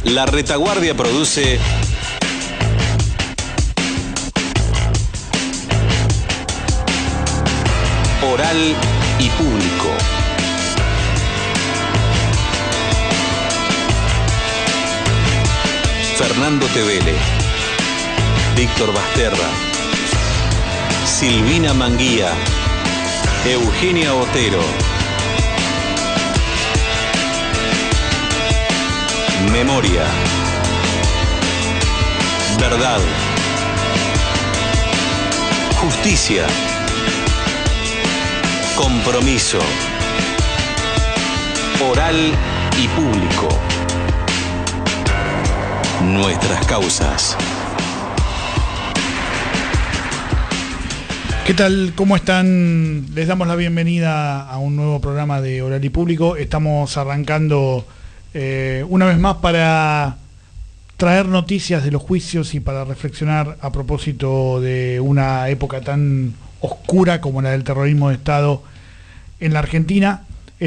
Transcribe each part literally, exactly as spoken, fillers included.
La Retaguardia produce Oral y Público. Fernando Tevele, Víctor Basterra, Silvina Manguía, Eugenia Otero. Memoria, verdad, justicia, compromiso, oral y público. Nuestras causas. ¿Qué tal? ¿Cómo están? Les damos la bienvenida a un nuevo programa de Oral y Público. Estamos arrancando eh, una vez más para traer noticias de los juicios y para reflexionar a propósito de una época tan oscura como la del terrorismo de Estado en la Argentina.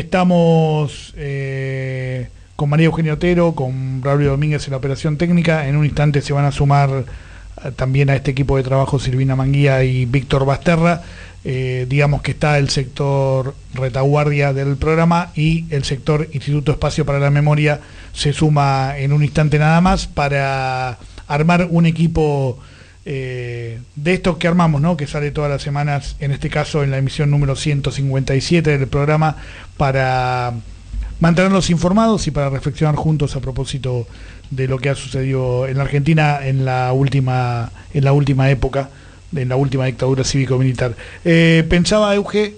Estamos eh, con María Eugenia Otero, con Braulio Domínguez en la operación técnica. En un instante se van a sumar eh, también a este equipo de trabajo Silvina Manguía y Víctor Basterra. Eh, digamos que está el sector retaguardia del programa y el sector Instituto Espacio para la Memoria se suma en un instante nada más para armar un equipo eh, de estos que armamos, ¿no? Que sale todas las semanas, en este caso en la emisión número ciento cincuenta y siete del programa, para mantenerlos informados y para reflexionar juntos a propósito de lo que ha sucedido en la Argentina en la última, en la última época, en la última dictadura cívico-militar. Eh, pensaba, Euge,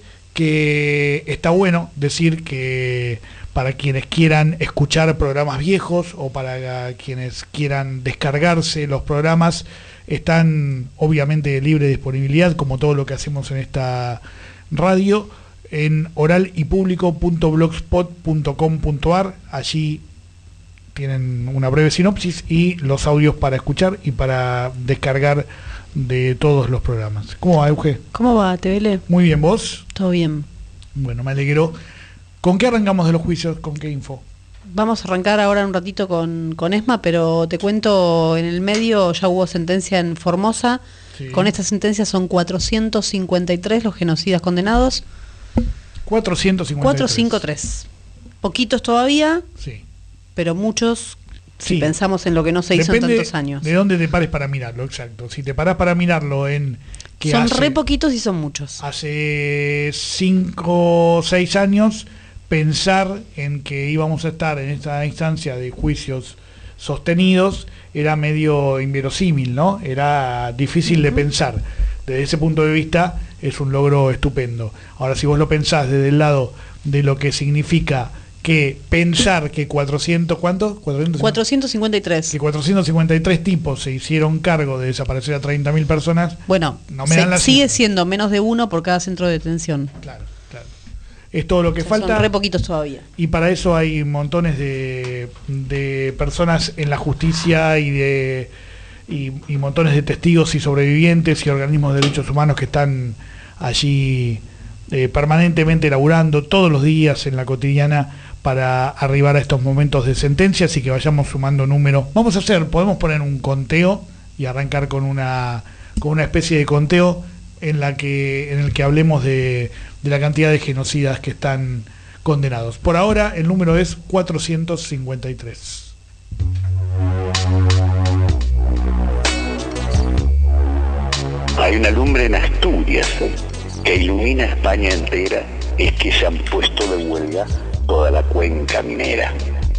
que está bueno decir que para quienes quieran escuchar programas viejos o para quienes quieran descargarse los programas, están obviamente de libre disponibilidad, como todo lo que hacemos en esta radio, en oral y público punto blogspot punto com punto ar. Allí tienen una breve sinopsis y los audios para escuchar y para descargar de todos los programas. ¿Cómo va, Euge? ¿Cómo va, Tevele? Muy bien, ¿vos? Todo bien. Bueno, me alegro. ¿Con qué arrancamos de los juicios? ¿Con qué info? Vamos a arrancar ahora un ratito con, con ESMA, pero te cuento, en el medio ya hubo sentencia en Formosa. Sí. Con esta sentencia son cuatrocientos cincuenta y tres los genocidas condenados. cuatrocientos cincuenta y tres. cuatrocientos cincuenta y tres. Poquitos todavía, sí, pero muchos. Si sí, pensamos en lo que no se hizo en tantos años. De dónde te pares para mirarlo, exacto. Si te parás para mirarlo en... que son hace, re poquitos y son muchos. Hace cinco o seis años, pensar en que íbamos a estar en esta instancia de juicios sostenidos era medio inverosímil, ¿no? Era difícil uh-huh. de pensar. Desde ese punto de vista es un logro estupendo. Ahora, si vos lo pensás desde el lado de lo que significa que pensar que cuatrocientos, ¿cuántos? cuatrocientos cincuenta y tres. Que cuatrocientos cincuenta y tres tipos se hicieron cargo de desaparecer a treinta mil personas. Bueno, no me se, dan la sigue cifra. Siendo menos de uno por cada centro de detención. Claro, claro. Es todo lo que o sea, falta. Son re poquitos todavía. Y para eso hay montones de, de personas en la justicia y de y, y montones de testigos y sobrevivientes y organismos de derechos humanos que están allí eh, permanentemente laburando todos los días en la cotidiana para arribar a estos momentos de sentencias y que vayamos sumando números. Vamos a hacer, podemos poner un conteo y arrancar con una con una especie de conteo en la que en el que hablemos de, de la cantidad de genocidas que están condenados. Por ahora el número es cuatrocientos cincuenta y tres. Hay una lumbre en Asturias que ilumina España entera, es que se han puesto de huelga toda la cuenca minera.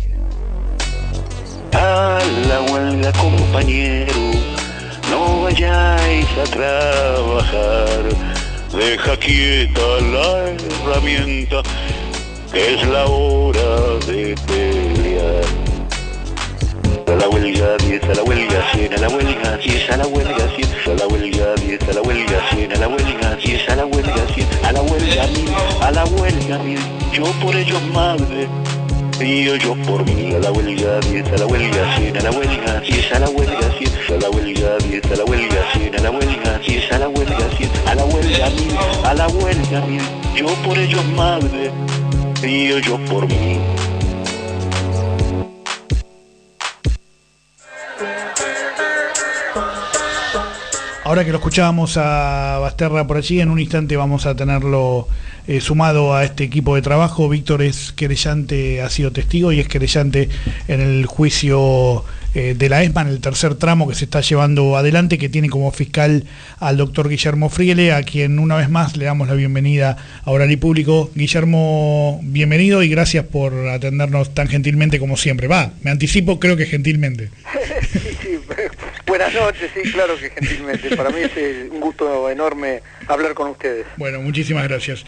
A la huelga, compañero, no vayáis a trabajar, deja quieta la herramienta, que es la hora de pelear. A la huelga diez, a la huelga cien, a la huelga diez, a la huelga cien, a la huelga diez, a la huelga cien, a la huelga diez, a la huelga cien, a la huelga mil, a la huelga mil, yo por ellos madre, y yo por mí. A la huelga diez, a la huelga cien, a la huelga diez, a la huelga cien, a la huelga diez, a la huelga cien, a la huelga diez, a la huelga cien, a la huelga mil, a la huelga mil, yo por ellos madre, y yo por mí. Ahora que lo escuchábamos a Basterra por allí, en un instante vamos a tenerlo eh, sumado a este equipo de trabajo. Víctor es querellante, ha sido testigo y es querellante en el juicio eh, de la ESMA, en el tercer tramo que se está llevando adelante, que tiene como fiscal al doctor Guillermo Friele, a quien una vez más le damos la bienvenida a Oral y Público. Guillermo, bienvenido y gracias por atendernos tan gentilmente como siempre. Va, me anticipo, creo que gentilmente. Sí, sí, buenas noches, sí, claro que gentilmente. Para mí es un gusto enorme hablar con ustedes. Bueno, muchísimas gracias.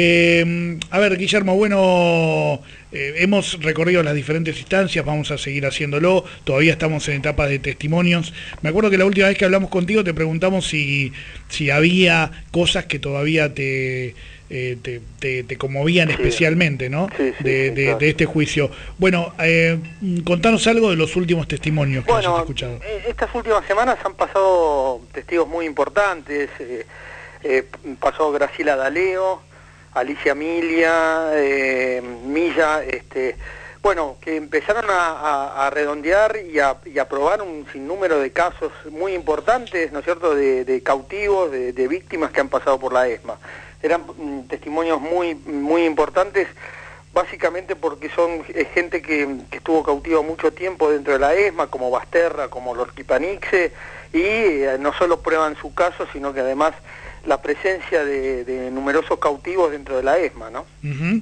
Eh, a ver, Guillermo, bueno, eh, hemos recorrido las diferentes instancias, vamos a seguir haciéndolo, todavía estamos en etapas de testimonios. Me acuerdo que la última vez que hablamos contigo te preguntamos si, si había cosas que todavía te... Eh, te, te, te conmovían sí. especialmente, ¿no? Sí, sí, de, sí, de, claro. de este juicio. Bueno, eh, contanos algo de los últimos testimonios que bueno, hayas escuchado. Estas últimas semanas han pasado testigos muy importantes. Eh, eh, pasó Graciela D'Aleo, Alicia Milia, eh, Milla, este, bueno, que empezaron a, a, a redondear y a, y a probar un sinnúmero de casos muy importantes, ¿no es cierto?, de, de cautivos, de, de víctimas que han pasado por la ESMA. Eran mm, testimonios muy muy importantes, básicamente porque son eh, gente que, que estuvo cautiva mucho tiempo dentro de la ESMA, como Basterra, como Lorquipanixe, y eh, no solo prueban su caso, sino que además la presencia de, de numerosos cautivos dentro de la ESMA, ¿no? Uh-huh.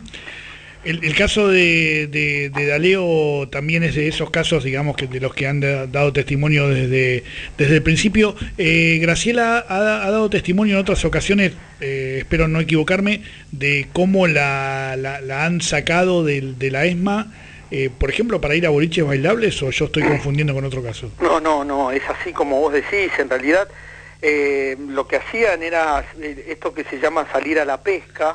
El, el caso de, de, de D'Aleo también es de esos casos, digamos, que de los que han da, dado testimonio desde, desde el principio. Eh, Graciela ha, ha dado testimonio en otras ocasiones, eh, espero no equivocarme, de cómo la, la, la han sacado de, de la ESMA, eh, por ejemplo, para ir a boliches bailables, o yo estoy confundiendo con otro caso. No, no, no, es así como vos decís. En realidad, eh, lo que hacían era esto que se llama salir a la pesca.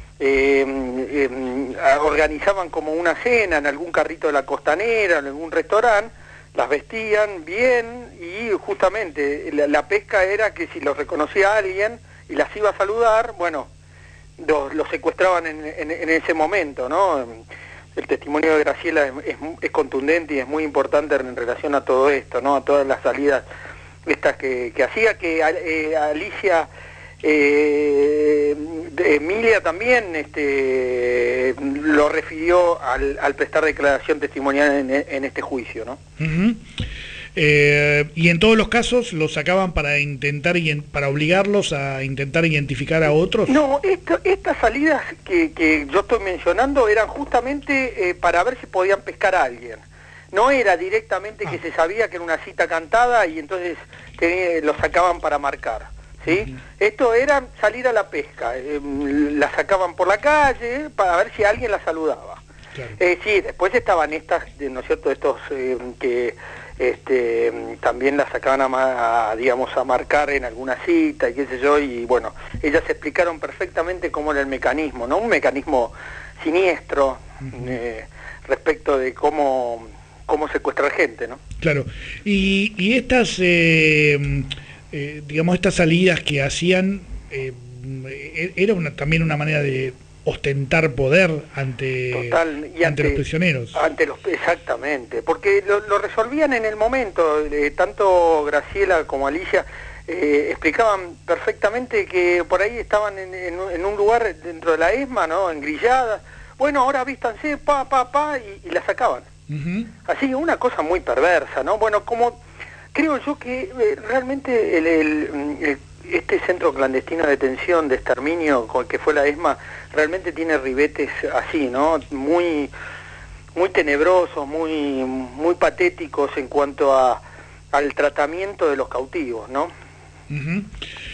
Eh, eh, organizaban como una cena en algún carrito de la costanera, en algún restaurante, las vestían bien y justamente la, la pesca era que si los reconocía alguien y las iba a saludar, bueno, los, los secuestraban en, en, en ese momento, ¿no? El testimonio de Graciela es, es, es contundente y es muy importante en relación a todo esto, ¿no? A todas las salidas estas que, que hacía, que eh, Alicia... Eh, Emilia también este, lo refirió al, al prestar declaración testimonial en, en este juicio, ¿no? Uh-huh. eh, y en todos los casos los sacaban para intentar para obligarlos a intentar identificar a otros. No, esto, estas salidas que, que yo estoy mencionando eran justamente eh, para ver si podían pescar a alguien. No era directamente ah. que se sabía que era una cita cantada y entonces te, lo sacaban para marcar. ¿Sí? Uh-huh. Esto era salir a la pesca, eh, la sacaban por la calle para ver si alguien la saludaba. Claro. Eh, sí, después estaban estas, ¿no es cierto?, estos eh, que este, también la sacaban a, a, digamos, a marcar en alguna cita y qué sé yo, y bueno, ellas explicaron perfectamente cómo era el mecanismo, ¿no? Un mecanismo siniestro uh-huh. eh, respecto de cómo, cómo secuestrar gente, ¿no? Claro, y, y estas... Eh... Eh, digamos, estas salidas que hacían, eh, era una, también una manera de ostentar poder ante, Total, y ante, ante los prisioneros. Ante los, exactamente, porque lo, lo resolvían en el momento, eh, tanto Graciela como Alicia eh, explicaban perfectamente que por ahí estaban en, en, en un lugar dentro de la ESMA, ¿no?, engrilladas, bueno, ahora vístanse, pa, pa, pa, y, y la sacaban. Uh-huh. Así, una cosa muy perversa, ¿no? Bueno, como... Creo yo que eh, realmente el, el, el, este centro clandestino de detención, de exterminio, que fue la ESMA, realmente tiene ribetes así, ¿no? Muy, muy tenebrosos, muy, muy patéticos en cuanto a al tratamiento de los cautivos, ¿no? Uh-huh.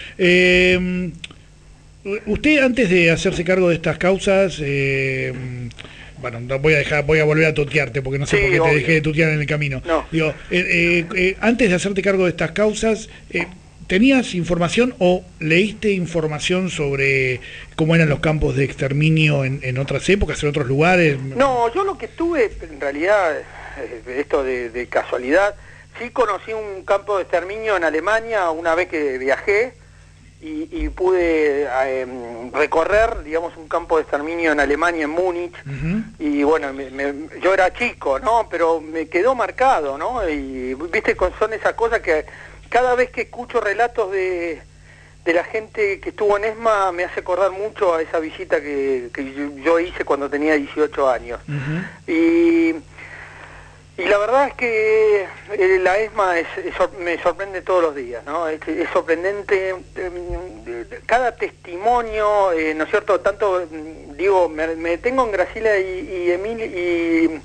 eh, usted, antes de hacerse cargo de estas causas... Eh, bueno, voy a dejar, voy a volver a tutearte porque no sé sí, por qué obvio. Te dejé de tutear en el camino. No. Digo, eh, eh, eh, antes de hacerte cargo de estas causas, eh, ¿tenías información o leíste información sobre cómo eran los campos de exterminio en, en otras épocas, en otros lugares? No, yo lo que estuve, en realidad, esto de, de casualidad, sí conocí un campo de exterminio en Alemania una vez que viajé, Y, y pude eh, recorrer, digamos, un campo de exterminio en Alemania, en Múnich, uh-huh. y bueno, me, me, yo era chico, ¿no? Pero me quedó marcado, ¿no? Y viste, son esas cosas que, cada vez que escucho relatos de, de la gente que estuvo en ESMA me hace acordar mucho a esa visita que, que yo, yo hice cuando tenía dieciocho años. Uh-huh. Y... Y la verdad es que eh, la ESMA es, es, me sorprende todos los días, ¿no? Es, es sorprendente, eh, cada testimonio, eh, ¿no es cierto? Tanto, digo, me, me detengo en Graciela y, y, Emilia, y,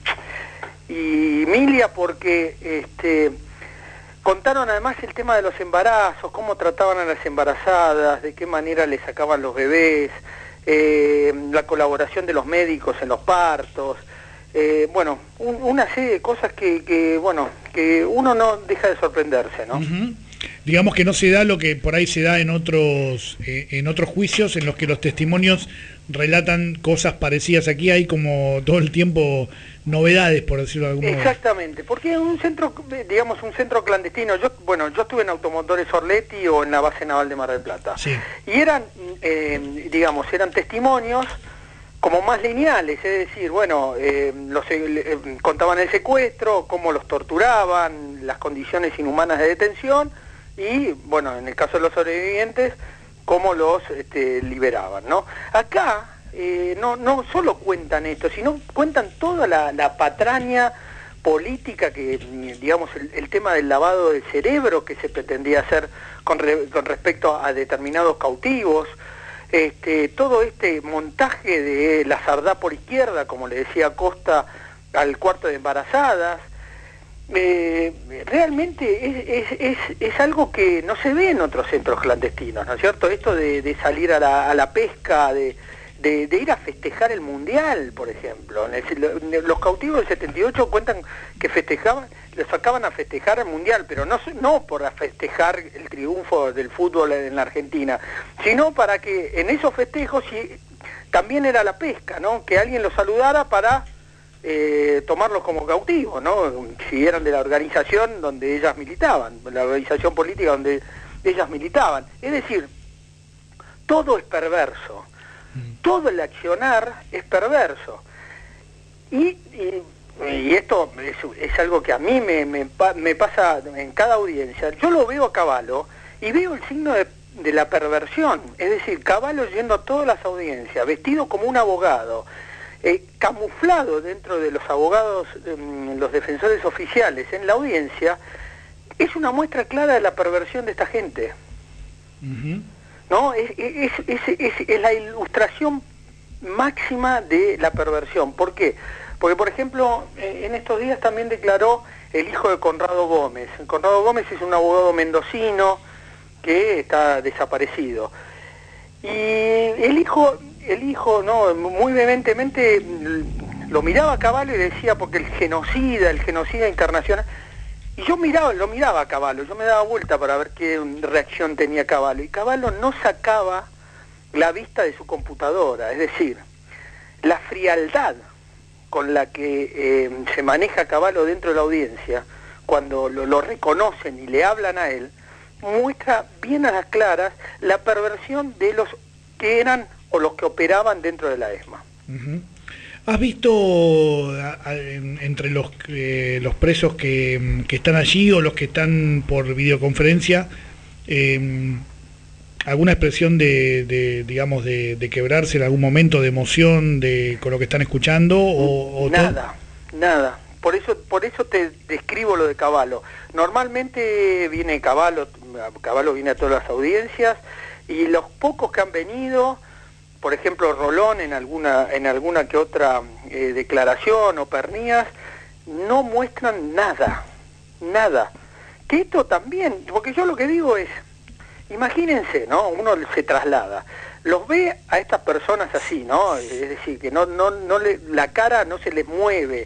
y Emilia porque este, contaron además el tema de los embarazos, cómo trataban a las embarazadas, de qué manera les sacaban los bebés, eh, la colaboración de los médicos en los partos. Eh, bueno, un, una serie de cosas que, que, bueno, que uno no deja de sorprenderse, ¿no? Uh-huh. Digamos que no se da lo que por ahí se da en otros eh, en otros juicios en los que los testimonios relatan cosas parecidas. Aquí hay como todo el tiempo novedades, por decirlo de algún modo. Exactamente, porque un centro, digamos, un centro clandestino, yo, bueno, yo estuve en Automotores Orletti o en la base naval de Mar del Plata, sí. Y eran, eh, digamos, eran testimonios como más lineales, es decir, bueno, eh, los, eh, contaban el secuestro, cómo los torturaban, las condiciones inhumanas de detención y, bueno, en el caso de los sobrevivientes, cómo los este, liberaban, ¿no? Acá eh, no, no solo cuentan esto, sino cuentan toda la, la patraña política que, digamos, el, el tema del lavado del cerebro que se pretendía hacer con, re, con respecto a determinados cautivos. Este, todo este montaje de la Sardá por izquierda, como le decía Costa, al cuarto de embarazadas, eh, realmente es, es, es, es algo que no se ve en otros centros clandestinos, ¿no es cierto? Esto de, de salir a la, a la pesca, de, de, de ir a festejar el Mundial, por ejemplo. Los cautivos del setenta y ocho cuentan que festejaban, los sacaban a festejar el Mundial, pero no, no por festejar el triunfo del fútbol en la Argentina, sino para que en esos festejos sí, también era la pesca, ¿no? Que alguien los saludara para eh, tomarlos como cautivos, ¿no? Si eran de la organización donde ellas militaban, la organización política donde ellas militaban. Es decir, todo es perverso, todo el accionar es perverso. Y... y Y esto es, es algo que a mí me, me, me pasa en cada audiencia. Yo lo veo a Cavallo y veo el signo de, de la perversión. Es decir, Cavallo yendo a todas las audiencias, vestido como un abogado, eh, camuflado dentro de los abogados, eh, los defensores oficiales en la audiencia, es una muestra clara de la perversión de esta gente. Uh-huh. ¿No? Es, es, es, es, es la ilustración máxima de la perversión. ¿Por qué? Porque, por ejemplo, en estos días también declaró el hijo de Conrado Gómez. Conrado Gómez es un abogado mendocino que está desaparecido. Y el hijo, el hijo, no, muy vehementemente lo miraba a Cavallo y decía, porque el genocida, el genocida internacional. Y yo miraba, lo miraba a Cavallo, yo me daba vuelta para ver qué reacción tenía Cavallo. Y Cavallo no sacaba la vista de su computadora, es decir, la frialdad con la que eh, se maneja Cavallo dentro de la audiencia, cuando lo, lo reconocen y le hablan a él, muestra bien a las claras la perversión de los que eran o los que operaban dentro de la ESMA. Uh-huh. ¿Has visto a, a, en, entre los, eh, los presos que, que están allí o los que están por videoconferencia eh, alguna expresión de, de digamos, de, de quebrarse en algún momento, de emoción de con lo que están escuchando? O, o nada, todo? nada. Por eso, por eso te describo lo de Cavallo. Normalmente viene Cavallo, Cavallo viene a todas las audiencias, y los pocos que han venido, por ejemplo Rolón en alguna, en alguna que otra eh, declaración o Pernías, no muestran nada, nada. Que esto también, porque yo lo que digo es, imagínense, ¿no? Uno se traslada, los ve a estas personas así, ¿no? Es decir, que no, no, no le, la cara no se les mueve,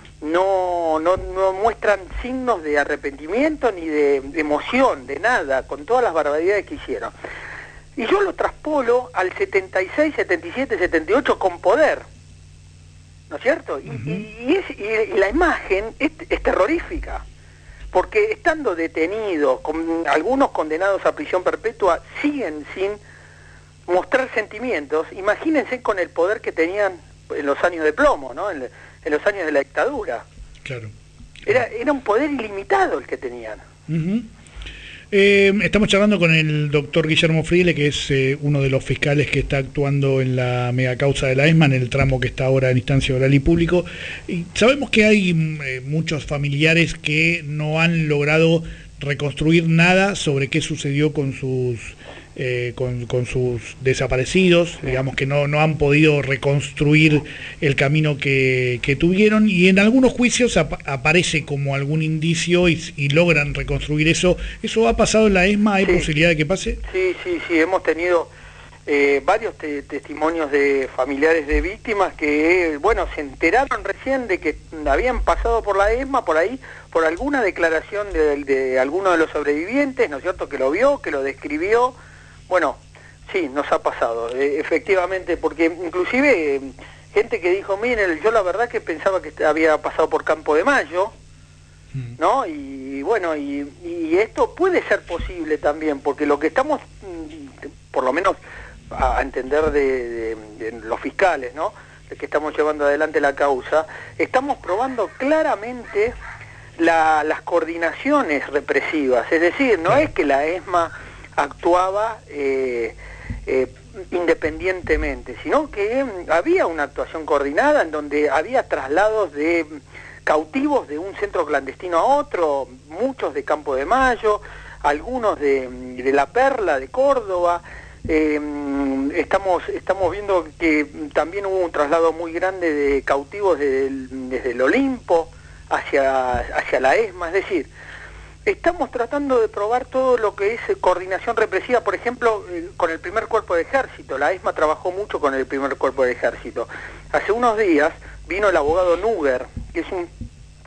no, no, no muestran signos de arrepentimiento ni de, de emoción, de nada, con todas las barbaridades que hicieron. Y yo lo traspolo al setenta y seis, setenta y siete, setenta y ocho con poder, ¿no es cierto? Y, uh-huh. y, y, es, y, y la imagen es, es terrorífica. Porque estando detenidos, con algunos condenados a prisión perpetua, siguen sin mostrar sentimientos. Imagínense con el poder que tenían en los años de plomo, ¿no? En, en los años de la dictadura. Claro. Era, era un poder ilimitado el que tenían. Uh-huh. Eh, estamos charlando con el doctor Guillermo Friele, que es eh, uno de los fiscales que está actuando en la megacausa de la ESMA, en el tramo que está ahora en instancia oral y público. Y sabemos que hay eh, muchos familiares que no han logrado reconstruir nada sobre qué sucedió con sus eh, con, con sus desaparecidos, digamos que no, no han podido reconstruir el camino que, que tuvieron, y en algunos juicios ap aparece como algún indicio y, y logran reconstruir eso. ¿Eso ha pasado en la ESMA? ¿Hay sí. posibilidad de que pase? Sí, sí, sí, hemos tenido eh, varios te testimonios de familiares de víctimas que, bueno, se enteraron recién de que habían pasado por la ESMA, por ahí, por alguna declaración de, de alguno de los sobrevivientes, ¿no es cierto?, que lo vio, que lo describió. Bueno, sí, nos ha pasado, eh, efectivamente, porque inclusive eh, gente que dijo, miren, yo la verdad que pensaba que había pasado por Campo de Mayo, ¿no? Y bueno, y, y esto puede ser posible también, porque lo que estamos, por lo menos a entender de, de, de los fiscales, ¿no?, de que estamos llevando adelante la causa, estamos probando claramente la, las coordinaciones represivas, es decir, no es que la ESMA actuaba eh, eh, independientemente, sino que había una actuación coordinada en donde había traslados de cautivos de un centro clandestino a otro, muchos de Campo de Mayo, algunos de, de La Perla, de Córdoba. Eh, estamos, estamos viendo que también hubo un traslado muy grande de cautivos desde el, desde el Olimpo hacia, hacia la ESMA, es decir, estamos tratando de probar todo lo que es coordinación represiva, por ejemplo, eh, con el primer cuerpo de ejército. La ESMA trabajó mucho con el primer cuerpo de ejército. Hace unos días vino el abogado Núger, que es un,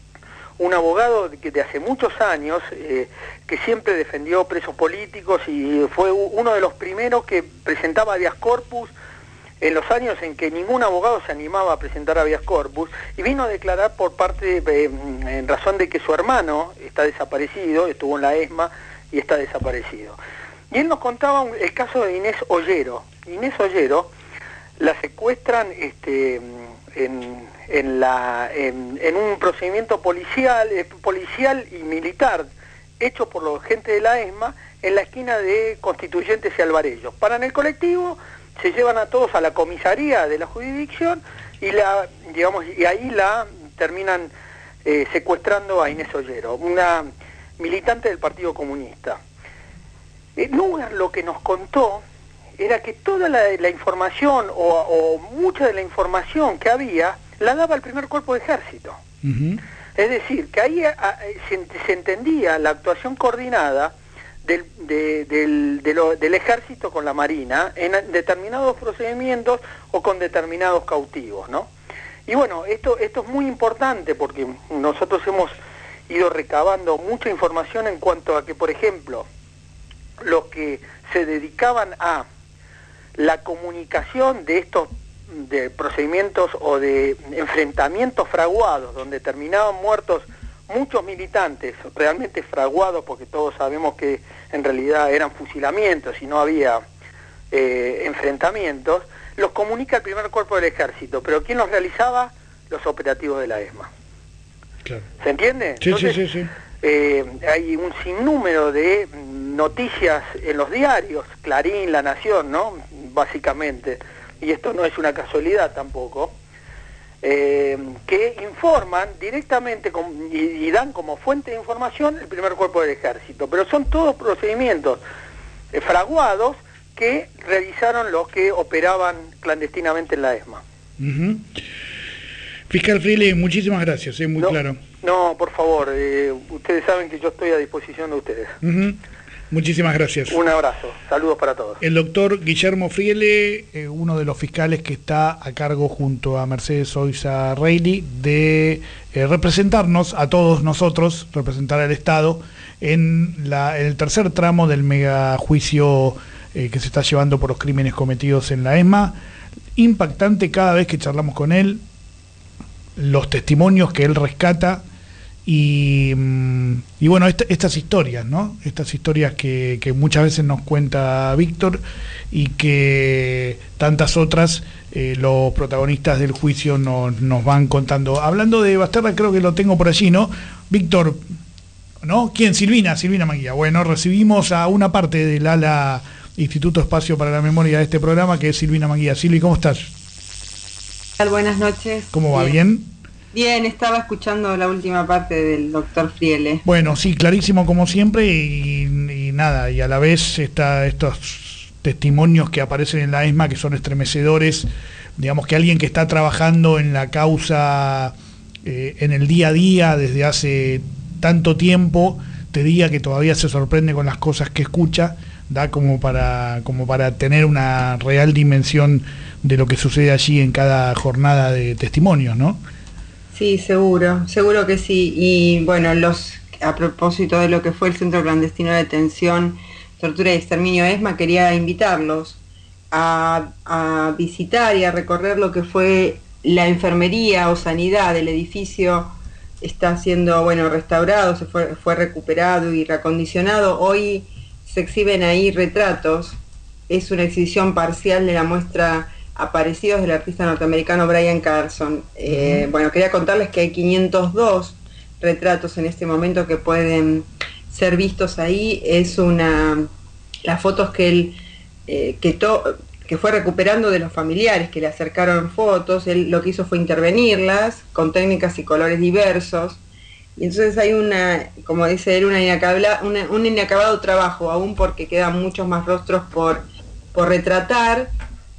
un abogado que de hace muchos años, eh, que siempre defendió presos políticos y fue uno de los primeros que presentaba habeas corpus en los años en que ningún abogado se animaba a presentar habeas corpus, y vino a declarar por parte, eh, en razón de que su hermano está desaparecido, estuvo en la ESMA y está desaparecido. Y él nos contaba un, el caso de Inés Ollero. Inés Ollero la secuestran este, en, en, la, en, en un procedimiento policial, eh, policial y militar hecho por los gente de la ESMA en la esquina de Constituyentes y Alvarellos. Paran el colectivo, se llevan a todos a la comisaría de la jurisdicción y la, digamos, y ahí la terminan eh, secuestrando a Inés Ollero, una militante del Partido Comunista. Eh, Núger lo que nos contó era que toda la, la información o, o mucha de la información que había la daba el primer cuerpo de ejército. Uh-huh. Es decir, que ahí a, a, se, se entendía la actuación coordinada Del, de, del, de lo, del ejército con la marina en determinados procedimientos o con determinados cautivos, ¿no? Y bueno, esto, esto es muy importante porque nosotros hemos ido recabando mucha información en cuanto a que, por ejemplo, los que se dedicaban a la comunicación de estos de procedimientos o de enfrentamientos fraguados donde terminaban muertos muchos militantes, realmente fraguados, porque todos sabemos que en realidad eran fusilamientos y no había eh, enfrentamientos, los comunica el primer cuerpo del ejército, pero ¿quién los realizaba? Los operativos de la ESMA. Claro. ¿Se entiende? Sí, Entonces, sí, sí, sí. Eh, hay un sinnúmero de noticias en los diarios, Clarín, La Nación, ¿no?, básicamente, y esto no es una casualidad tampoco, Eh, que informan directamente con, y, y dan como fuente de información el primer cuerpo del ejército, pero son todos procedimientos eh, fraguados que realizaron los que operaban clandestinamente en la ESMA. Uh-huh. Fiscal Friele, muchísimas gracias, es muy no, claro. No, por favor, eh, ustedes saben que yo estoy a disposición de ustedes. Uh-huh. Muchísimas gracias. Un abrazo, saludos para todos. El doctor Guillermo Friele, eh, uno de los fiscales que está a cargo junto a Mercedes Oiza Reilly de eh, representarnos a todos nosotros, representar al Estado en, la, en el tercer tramo del megajuicio eh, que se está llevando por los crímenes cometidos en la ESMA. Impactante cada vez que charlamos con él, los testimonios que él rescata. Y, y bueno, esta, estas historias, ¿no? Estas historias que, que muchas veces nos cuenta Víctor y que tantas otras eh, los protagonistas del juicio nos, nos van contando. Hablando de Basterra, creo que lo tengo por allí, ¿no? Víctor, ¿no? ¿Quién? Silvina, Silvina Manguía. Bueno, recibimos a una parte del ala Instituto Espacio para la Memoria de este programa, que es Silvina Manguía. Silvi, ¿cómo estás? Buenas noches. ¿Cómo va? ¿Bien? Bien, estaba escuchando la última parte del doctor Friele. Bueno, sí, clarísimo como siempre y, y nada, y a la vez está estos testimonios que aparecen en la ESMA que son estremecedores, digamos que alguien que está trabajando en la causa eh, en el día a día desde hace tanto tiempo, te diga que todavía se sorprende con las cosas que escucha, da como para, como para tener una real dimensión de lo que sucede allí en cada jornada de testimonios, ¿no? Sí, seguro, seguro que sí. Y bueno, los a propósito de lo que fue el Centro Clandestino de Detención, Tortura y Exterminio ESMA, quería invitarlos a, a visitar y a recorrer lo que fue la enfermería o sanidad del edificio. Está siendo, bueno, restaurado, se fue, fue recuperado y reacondicionado. Hoy se exhiben ahí retratos. Es una exhibición parcial de la muestra Aparecidos del artista norteamericano Brian Carson. Eh, uh-huh. Bueno, quería contarles que hay quinientos dos retratos en este momento que pueden ser vistos ahí. Es una... las fotos que él... Eh, que to, que fue recuperando de los familiares que le acercaron fotos. Él lo que hizo fue intervenirlas con técnicas y colores diversos, y entonces hay una, como dice él, una inacabla, una, un inacabado trabajo, aún porque quedan muchos más rostros por, por retratar,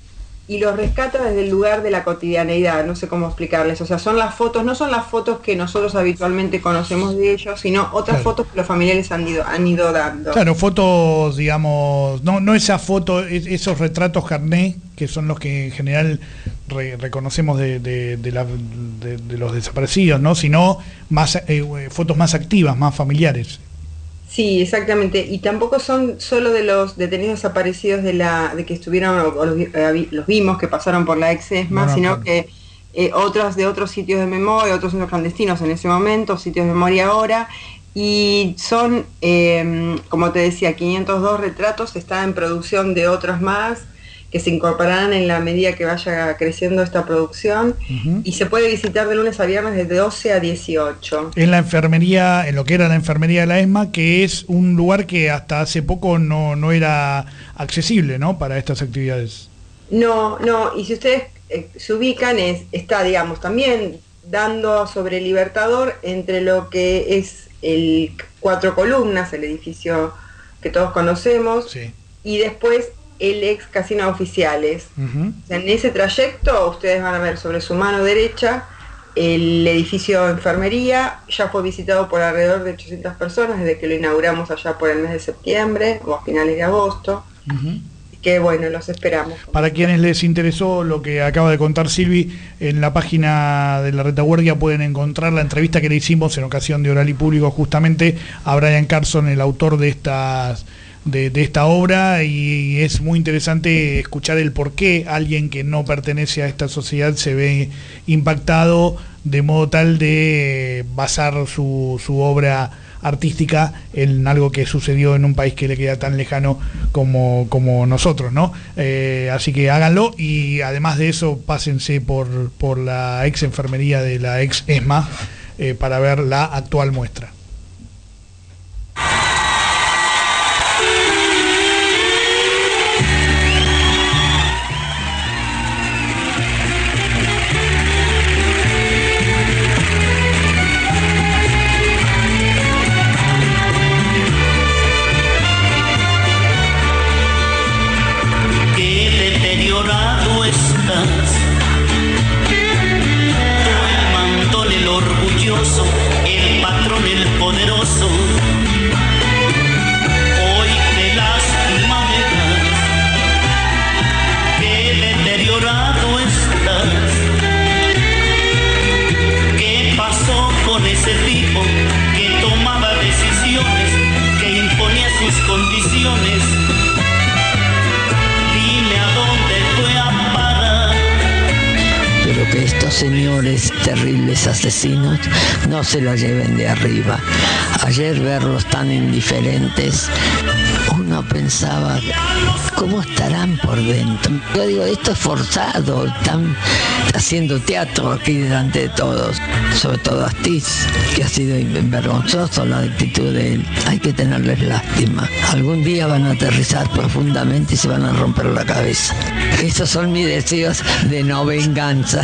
y los rescata desde el lugar de la cotidianeidad, no sé cómo explicarles, o sea, son las fotos, no son las fotos que nosotros habitualmente conocemos de ellos, sino otras claro. fotos que los familiares han ido, han ido dando. Claro, fotos, digamos, no, no esa foto, esos retratos carné, que son los que en general re, reconocemos de, de, de, la, de, de los desaparecidos, ¿no? Sino más eh, fotos más activas, más familiares. Sí, exactamente, y tampoco son solo de los detenidos desaparecidos de la de que estuvieron o, o los, eh, los vimos que pasaron por la ex ESMA, no, no, sino claro. que eh, otras de otros sitios de memoria, otros centros clandestinos en ese momento, sitios de memoria ahora, y son, eh, como te decía, quinientos dos retratos, está en producción de otros más, que se incorporarán en la medida que vaya creciendo esta producción, uh-huh. y se puede visitar de lunes a viernes de doce a dieciocho. En la enfermería, en lo que era la enfermería de la ESMA, que es un lugar que hasta hace poco no, no era accesible, ¿no?, para estas actividades. No, no, y si ustedes eh, se ubican, es, está, digamos, también dando sobre Libertador, entre lo que es el Cuatro Columnas, el edificio que todos conocemos, sí. y después el ex Casino Oficiales. Uh-huh. O sea, en ese trayecto ustedes van a ver sobre su mano derecha el edificio de enfermería. Ya fue visitado por alrededor de ochocientas personas desde que lo inauguramos allá por el mes de septiembre o a finales de agosto. Uh-huh. Que bueno, los esperamos. Para quienes les interesó lo que acaba de contar Silvi, en la página de la Retaguardia pueden encontrar la entrevista que le hicimos en ocasión de Oral y Público justamente a Brian Carson, el autor de estas De, de esta obra, y es muy interesante escuchar el por qué alguien que no pertenece a esta sociedad se ve impactado de modo tal de basar su, su obra artística en algo que sucedió en un país que le queda tan lejano como, como nosotros, ¿no? Eh, así que háganlo, y además de eso pásense por, por la ex enfermería de la ex ESMA eh, para ver la actual muestra. El patrón, el poderoso, hoy te lástima me das, qué deteriorado estás, qué pasó con ese tipo que tomaba decisiones, que imponía sus condiciones, dime a dónde fue a parar. Pero que estos señores terribles asesinos no se la lleven de arriba. Ayer verlos tan indiferentes uno pensaba, ¿cómo estarán por dentro? Yo digo, esto es forzado, están haciendo teatro aquí delante de todos, sobre todo Astiz, que ha sido vergonzoso la actitud de él. Hay que tenerles lástima. Algún día van a aterrizar profundamente y se van a romper la cabeza. Esos son mis deseos de no venganza.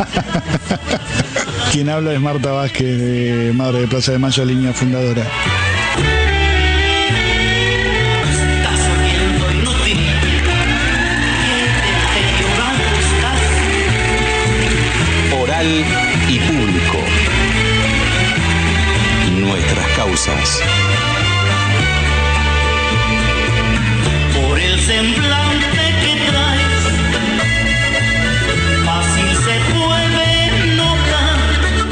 Quien habla es Marta Vázquez, de Madre de Plaza de Mayo, línea fundadora. Oral y público. Nuestras causas. Por el semblante que traes, fácil se puede notar.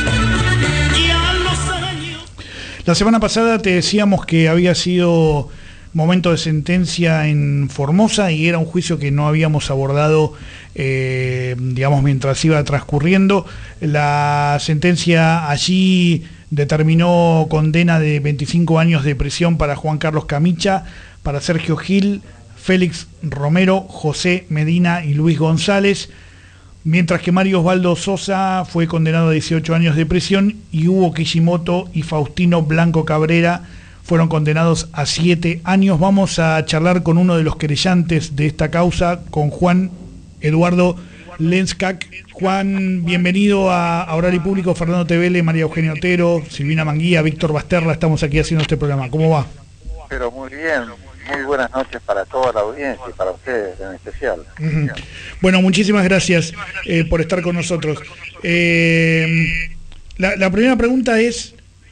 Ya los años. La semana pasada te decíamos que había sido momento de sentencia en Formosa y era un juicio que no habíamos abordado, eh, digamos, mientras iba transcurriendo. La sentencia allí determinó condena de veinticinco años de prisión para Juan Carlos Camicha, para Sergio Gil, Félix Romero, José Medina y Luis González, mientras que Mario Osvaldo Sosa fue condenado a dieciocho años de prisión y Hugo Kishimoto y Faustino Blanco Cabrera fueron condenados a siete años. Vamos a charlar con uno de los querellantes de esta causa, con Juan Eduardo Lenskak. Juan, bienvenido a, a Oral y Público. Fernando Tevele, María Eugenia Otero, Silvina Manguía, Víctor Basterra, estamos aquí haciendo este programa. ¿Cómo va? Pero muy bien, muy buenas noches para toda la audiencia y para ustedes en especial. Uh-huh. Bueno, muchísimas gracias eh, por estar con nosotros. Eh, la, la primera pregunta es,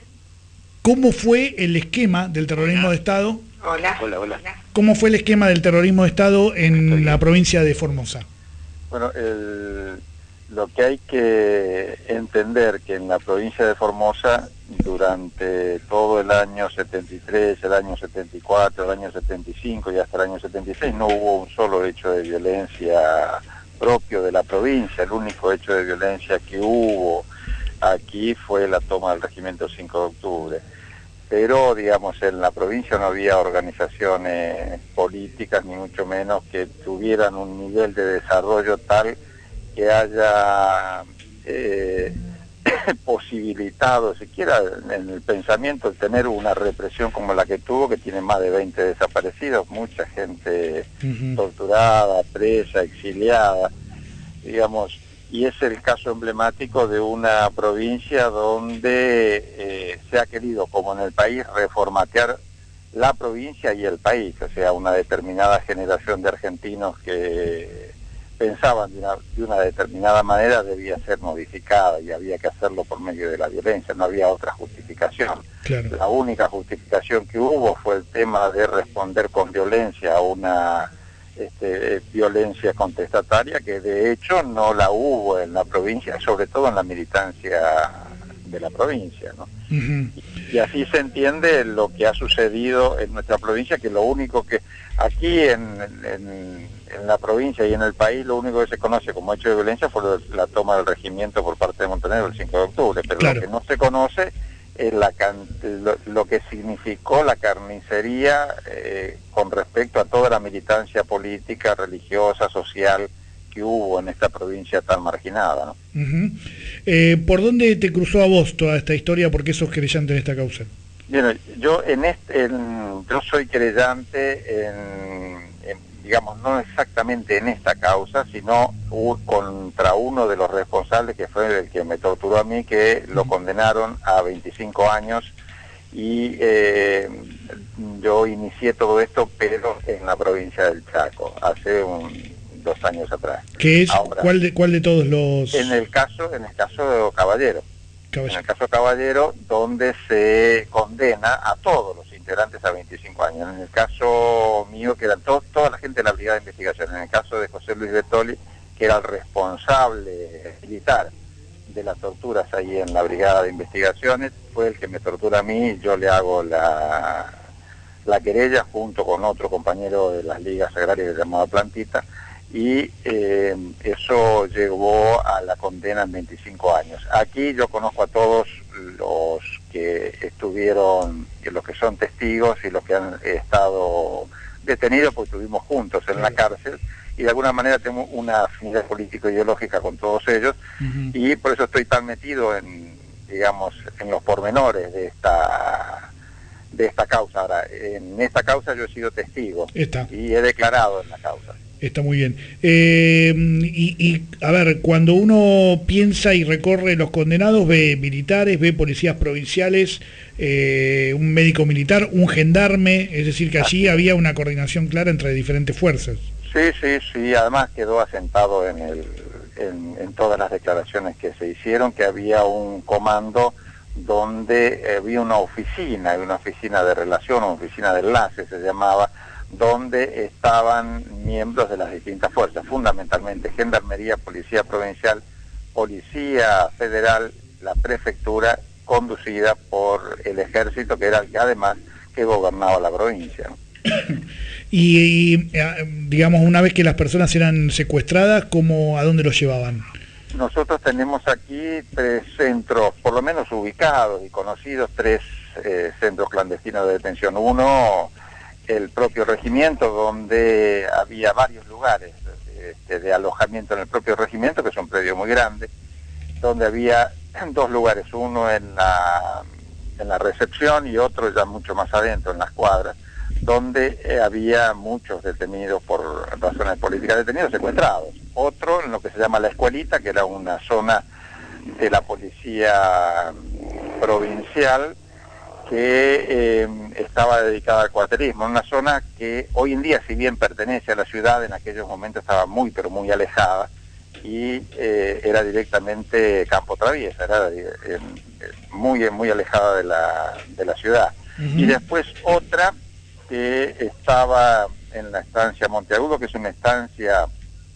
¿cómo fue el esquema del terrorismo de Estado? Hola. Hola, hola. ¿Cómo fue el esquema del terrorismo de Estado en la provincia de Formosa? Bueno, el, lo que hay que entender que en la provincia de Formosa, durante todo el año setenta y tres, el año setenta y cuatro, el año setenta y cinco y hasta el año setenta y seis, no hubo un solo hecho de violencia propio de la provincia. El único hecho de violencia que hubo aquí fue la toma del regimiento cinco de octubre. Pero, digamos, en la provincia no había organizaciones políticas, ni mucho menos que tuvieran un nivel de desarrollo tal que haya eh, posibilitado, siquiera en el pensamiento, el tener una represión como la que tuvo, que tiene más de veinte desaparecidos, mucha gente uh-huh. torturada, presa, exiliada, digamos. Y es el caso emblemático de una provincia donde eh, se ha querido, como en el país, reformatear la provincia y el país. O sea, una determinada generación de argentinos que pensaban de una, de una determinada manera debía ser modificada y había que hacerlo por medio de la violencia. No había otra justificación. Claro. La única justificación que hubo fue el tema de responder con violencia a una... Este, violencia contestataria, que de hecho no la hubo en la provincia, sobre todo en la militancia de la provincia, ¿no? Uh-huh. y, y así se entiende lo que ha sucedido en nuestra provincia, que lo único que aquí en, en, en la provincia y en el país, lo único que se conoce como hecho de violencia fue la toma del regimiento por parte de Montenegro el cinco de octubre, pero claro, lo que no se conoce es la lo, lo que significó la carnicería eh, con respecto a toda la militancia política, religiosa, social que hubo en esta provincia tan marginada, ¿no? Uh-huh. eh, ¿Por dónde te cruzó a vos toda esta historia? ¿Por qué sos querellante en esta causa? Bien, yo en este, en, yo soy querellante en, en, digamos, no exactamente en esta causa, sino uh, contra uno de los responsables, que fue el que me torturó a mí, que lo condenaron a veinticinco años, y eh, yo inicié todo esto, pero en la provincia del Chaco, hace un, dos años atrás. ¿Qué es? Ahora, ¿cuál de, cuál de todos los...? En el caso, en el caso de Caballero. Caballero. En el caso Caballero, donde se condena a todos los integrantes a veinticinco años. En el caso mío, que eran to toda la gente de la Brigada de Investigación. En el caso de José Luis Bertoli, que era el responsable militar de las torturas ahí en la Brigada de Investigaciones, fue el que me tortura a mí, y yo le hago la, la querella junto con otro compañero de las ligas agrarias llamado Plantita, y eh, eso llevó a la condena en veinticinco años. Aquí yo conozco a todos los que estuvieron, los que son testigos y los que han estado detenidos, porque estuvimos juntos en la cárcel, y de alguna manera tengo una afinidad político-ideológica con todos ellos, uh-huh. y por eso estoy tan metido en, digamos, en los pormenores de esta de esta causa. Ahora, en esta causa yo he sido testigo Está. y he declarado en la causa. Está muy bien. Eh, y, y, a ver, cuando uno piensa y recorre los condenados, ve militares, ve policías provinciales, eh, un médico militar, un gendarme, es decir, que allí había una coordinación clara entre diferentes fuerzas. Sí, sí, sí, además quedó asentado en, el, en, en todas las declaraciones que se hicieron, que había un comando donde había una oficina, una oficina de relación, una oficina de enlace se llamaba, donde estaban miembros de las distintas fuerzas, fundamentalmente Gendarmería, Policía Provincial, Policía Federal, la Prefectura, conducida por el Ejército, que era además que gobernaba la provincia. Y, y digamos, una vez que las personas eran secuestradas, ¿cómo, a dónde los llevaban? Nosotros tenemos aquí tres centros, por lo menos ubicados y conocidos, tres eh, centros clandestinos de detención. Uno, el propio regimiento, donde había varios lugares este, de alojamiento en el propio regimiento, que es un predio muy grande, donde había dos lugares, uno en la, en la recepción y otro ya mucho más adentro, en las cuadras, donde eh, había muchos detenidos por razones políticas, detenidos, secuestrados. Otro en lo que se llama la escuelita, que era una zona de la policía provincial que eh, estaba dedicada al cuartelismo, una zona que hoy en día, si bien pertenece a la ciudad, en aquellos momentos estaba muy, pero muy alejada, y eh, era directamente campo traviesa, era eh, muy, muy alejada de la, de la ciudad. Uh-huh. Y después otra que estaba en la estancia Monteagudo, que es una estancia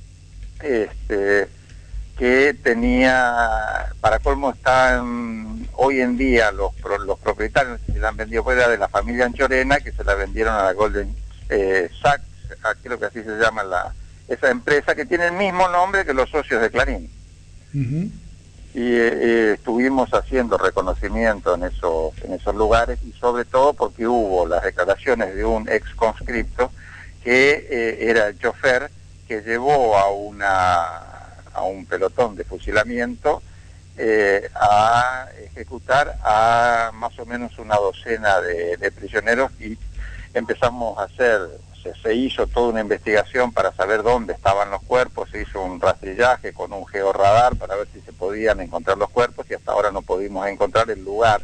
este, que tenía, para colmo están hoy en día los, los propietarios, se la han vendido fuera de la familia Anchorena, que se la vendieron a la Golden eh, Sachs, creo que así se llama la, esa empresa, que tiene el mismo nombre que los socios de Clarín. Uh-huh. Y eh, estuvimos haciendo reconocimiento en esos, en esos lugares, y sobre todo porque hubo las declaraciones de un ex conscripto que eh, era el chofer que llevó a una a un pelotón de fusilamiento eh, a ejecutar a más o menos una docena de, de prisioneros, y empezamos a hacer, se, se hizo toda una investigación para saber dónde estaban los cuerpos, se hizo un rastrillaje con un georradar para ver si se podían encontrar los cuerpos, y hasta ahora no pudimos encontrar el lugar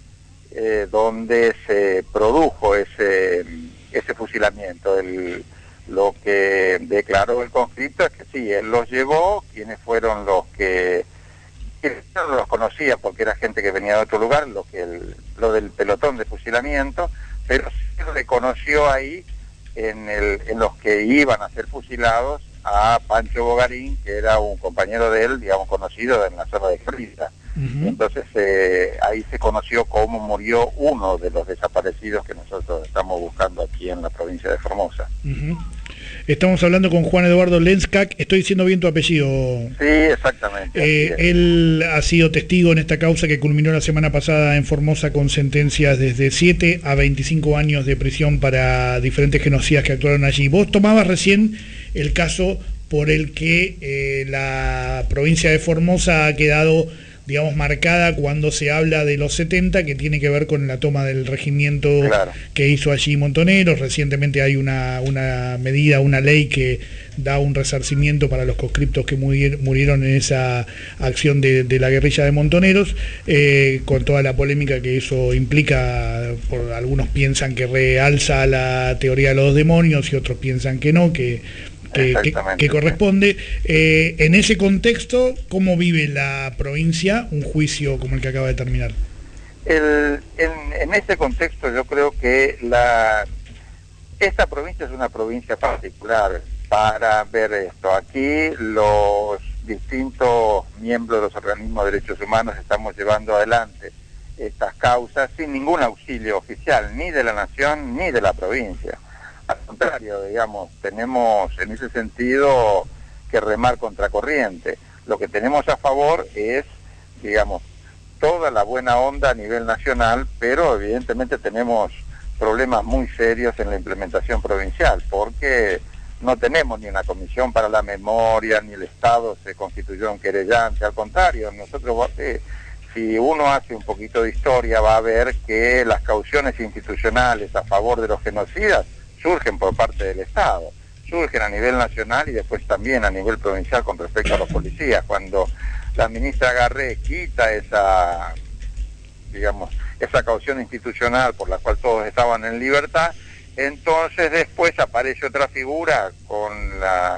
eh, donde se produjo ese, ese fusilamiento. El, lo que declaró el conscripto es que sí, él los llevó, quienes fueron los que, que no los conocía porque era gente que venía de otro lugar, lo, que el, lo del pelotón de fusilamiento, pero sí reconoció ahí en, el, en los que iban a ser fusilados a Pancho Bogarín, que era un compañero de él, digamos, conocido en la zona de Florida. Uh-huh. Entonces eh, ahí se conoció cómo murió uno de los desaparecidos que nosotros estamos buscando aquí en la provincia de Formosa. Uh-huh. Estamos hablando con Juan Eduardo Lenskak. Estoy diciendo bien tu apellido. Sí, exactamente. Eh, él ha sido testigo en esta causa que culminó la semana pasada en Formosa con sentencias desde siete a veinticinco años de prisión para diferentes genocidas que actuaron allí. Vos tomabas recién el caso por el que eh, la provincia de Formosa ha quedado, digamos, marcada cuando se habla de los setenta, que tiene que ver con la toma del regimiento, claro, que hizo allí Montoneros. Recientemente hay una, una medida, una ley que da un resarcimiento para los conscriptos que murieron en esa acción de, de la guerrilla de Montoneros, eh, con toda la polémica que eso implica. Por, algunos piensan que realza la teoría de los demonios y otros piensan que no, que Que, que, que corresponde. Eh, en ese contexto, ¿cómo vive la provincia un juicio como el que acaba de terminar? El, en, en ese contexto yo creo que la esta provincia es una provincia particular para ver esto. Aquí los distintos miembros de los organismos de derechos humanos estamos llevando adelante estas causas sin ningún auxilio oficial, ni de la nación ni de la provincia. Al contrario, digamos, tenemos en ese sentido que remar contracorriente. Lo que tenemos a favor es, digamos, toda la buena onda a nivel nacional, pero evidentemente tenemos problemas muy serios en la implementación provincial, porque no tenemos ni una comisión para la memoria, ni el Estado se constituyó un querellante, al contrario, nosotros, eh, si uno hace un poquito de historia, va a ver que las cauciones institucionales a favor de los genocidas surgen por parte del Estado, surgen a nivel nacional y después también a nivel provincial con respecto a los policías. Cuando la ministra Garré quita esa, digamos, esa caución institucional por la cual todos estaban en libertad, entonces después aparece otra figura con la,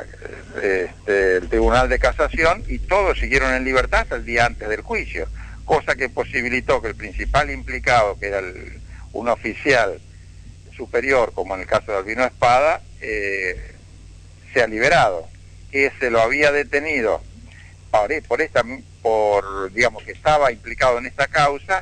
este, el Tribunal de Casación y todos siguieron en libertad hasta el día antes del juicio, cosa que posibilitó que el principal implicado, que era el, un oficial superior, como en el caso de Albino Espada, eh, sea liberado, que se lo había detenido por, por esta, por digamos que estaba implicado en esta causa,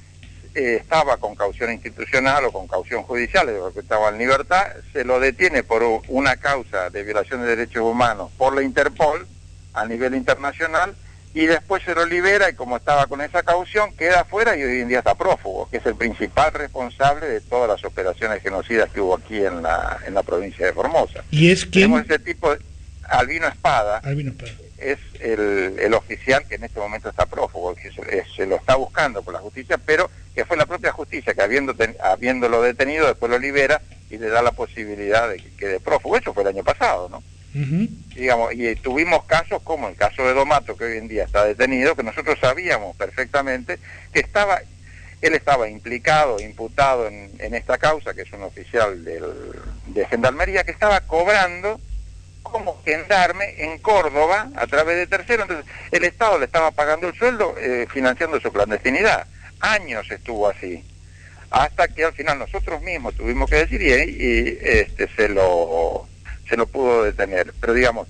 eh, estaba con caución institucional o con caución judicial, porque estaba en libertad, se lo detiene por una causa de violación de derechos humanos por la Interpol a nivel internacional, y después se lo libera y como estaba con esa caución queda afuera y hoy en día está prófugo, que es el principal responsable de todas las operaciones genocidas que hubo aquí en la en la provincia de Formosa. ¿Y es quién? Tenemos ese tipo de... Albino Espada, Albino Espada. Es el, el oficial que en este momento está prófugo, que se, se lo está buscando por la justicia, pero que fue la propia justicia que habiendo ten, habiéndolo detenido después lo libera y le da la posibilidad de que quede prófugo. Eso fue el año pasado, ¿no? Uh-huh. Digamos, y tuvimos casos como el caso de Domato, que hoy en día está detenido, que nosotros sabíamos perfectamente que estaba, él estaba implicado, imputado en, en esta causa, que es un oficial del, de Gendarmería, que estaba cobrando como gendarme en Córdoba a través de tercero. Entonces el Estado le estaba pagando el sueldo, eh, financiando su clandestinidad. Años estuvo así, hasta que al final nosotros mismos tuvimos que decir y, y este se lo se lo pudo detener. Pero digamos,